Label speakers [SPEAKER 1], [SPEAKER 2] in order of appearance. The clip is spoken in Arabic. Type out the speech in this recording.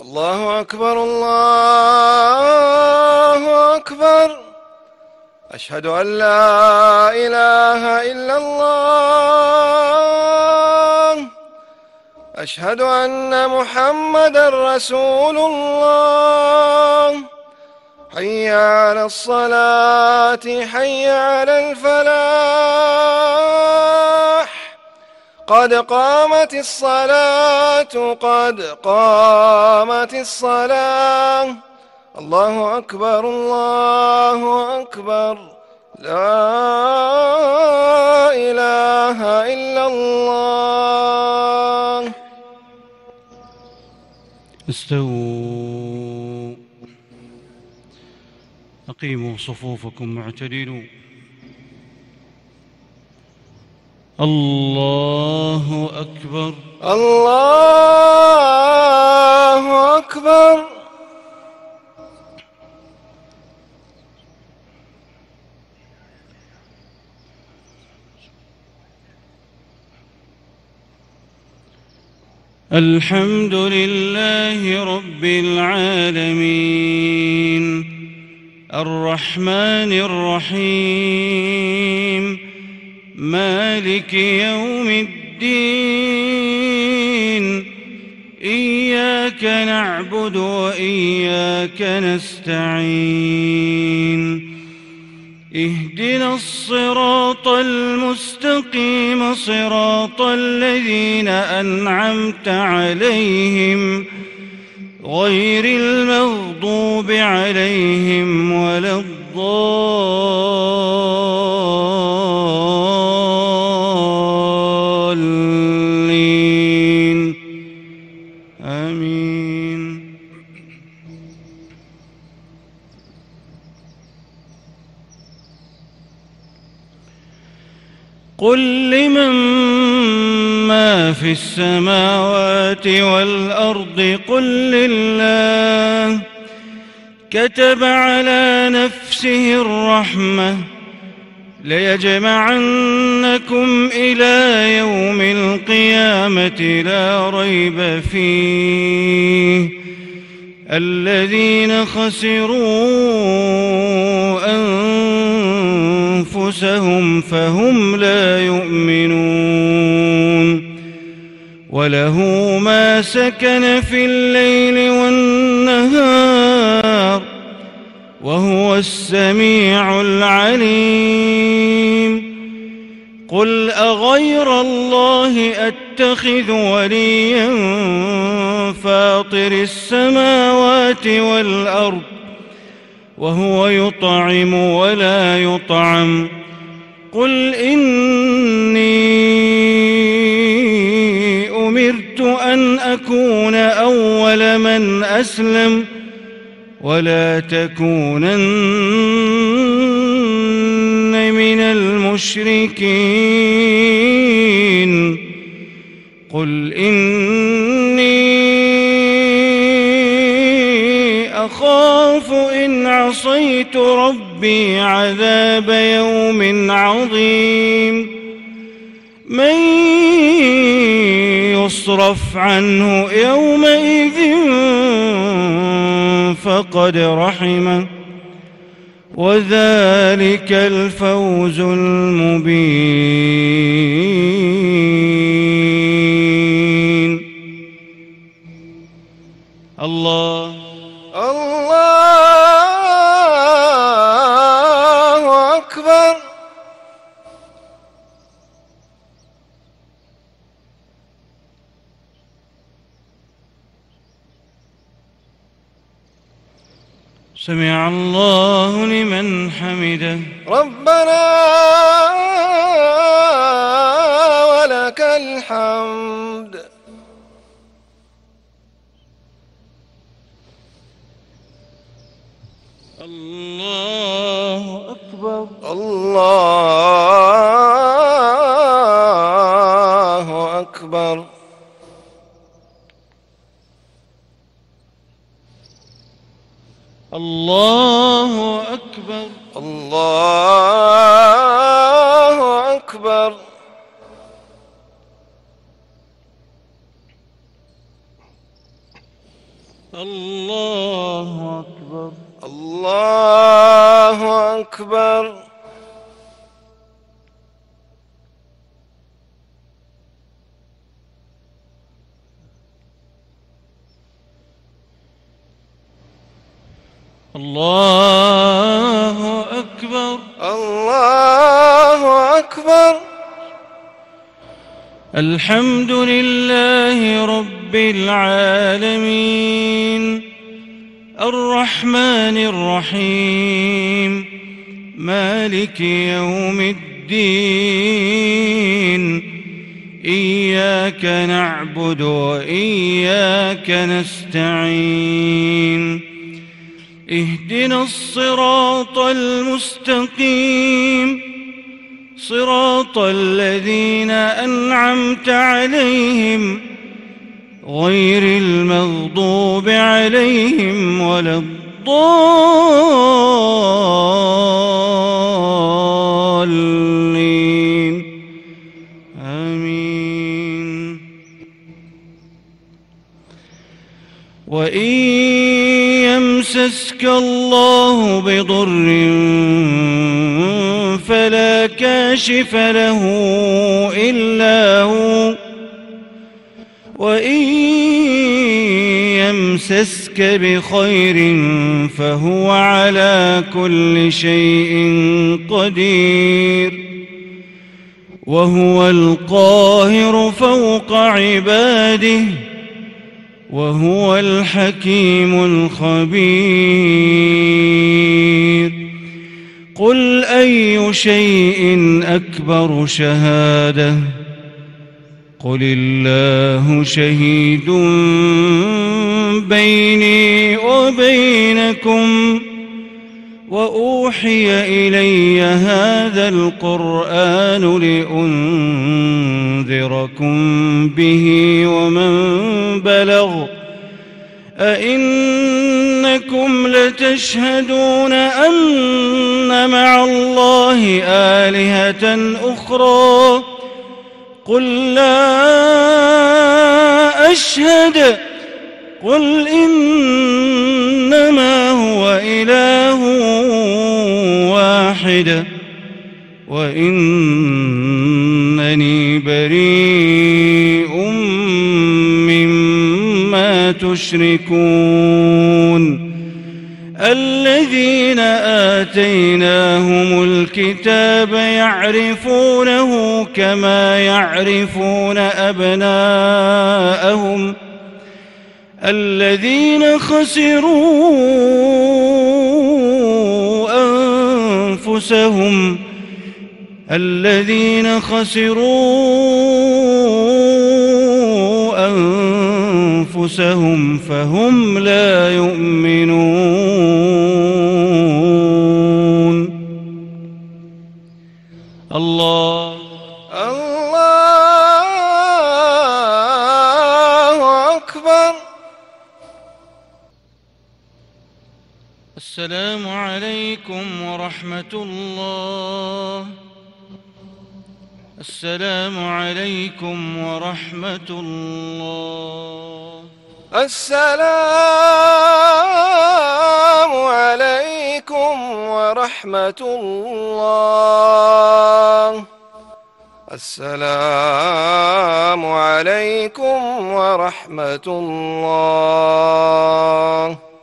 [SPEAKER 1] الله أكبر الله أكبر. أشهد أن لا إله إلا الله. أشهد أن محمدا رسول الله. حي على الصلاة حي على الفلاح. قد قامت الصلاة قد قامت الصلاة. الله أكبر الله أكبر. لا إله إلا الله.
[SPEAKER 2] استووا، أقيموا صفوفكم معتدلوا. الله أكبر
[SPEAKER 1] الله أكبر.
[SPEAKER 2] الحمد لله رب العالمين، الرحمن الرحيم، مالك يوم الدين. إياك نعبد وإياك نستعين. اهدنا الصراط المستقيم، صراط الذين أنعمت عليهم غير المغضوب عليهم ولا الضالين. آمين. قل لمن ما في السماوات والأرض قل لله. كتب على نفسه الرحمة ليجمعنكم إلى يوم القيامة لا ريب فيه. الذين خسروا أنفسهم فهم لا يؤمنون. وله ما سكن في الليل والنهار وهو السميع العليم. قل أغير الله أتخذ وليا فاطر السماوات والأرض وهو يطعم ولا يطعم. قل إني أمرت أن أكون أول من أسلم ولا تكونن من المشركين. قل إني أخاف إن عصيت ربي عذاب يوم عظيم. من يصرف عنه يومئذ فقد رحمه وذلك الفوز المبين. الله
[SPEAKER 1] الله أكبر.
[SPEAKER 2] سمع الله لمن حمده.
[SPEAKER 1] ربنا ولك الحمد.
[SPEAKER 2] الله أكبر
[SPEAKER 1] الله أكبر.
[SPEAKER 2] الله أكبر
[SPEAKER 1] الله أكبر.
[SPEAKER 2] الله أكبر.
[SPEAKER 1] الله أكبر.
[SPEAKER 2] الله أكبر.
[SPEAKER 1] الله أكبر.
[SPEAKER 2] الحمد لله رب العالمين الرحمن الرحيم مالك يوم الدين إياك نعبد وإياك نستعين اهدنا الصراط المستقيم صراط الذين أنعمت عليهم غير المغضوب عليهم ولا الضالين آمين. وإن يمسسك الله بضر فلا كاشف له إلا هو وإن يمسسك بخير فهو على كل شيء قدير وهو القاهر فوق عباده وهو الحكيم الخبير. قل أي شيء أكبر شهادة قل الله شهيد بيني وبينكم وأوحي إلي هذا القرآن لأنذركم به ومن بلغ أئنكم لتشهدون أن مع الله آلهة أخرى قل لا أشهد قل إنما هو إله واحد وإنني بريء مما تشركون. الذين آتيناهم الكتاب يعرفونه كما يعرفون أبناءهم الذين خسروا أنفسهم فهم لا يؤمنون. الله
[SPEAKER 1] أكبر.
[SPEAKER 2] السلام عليكم ورحمة الله. السلام عليكم ورحمة الله.
[SPEAKER 1] السلام عليكم ورحمة الله. السلام عليكم ورحمة الله.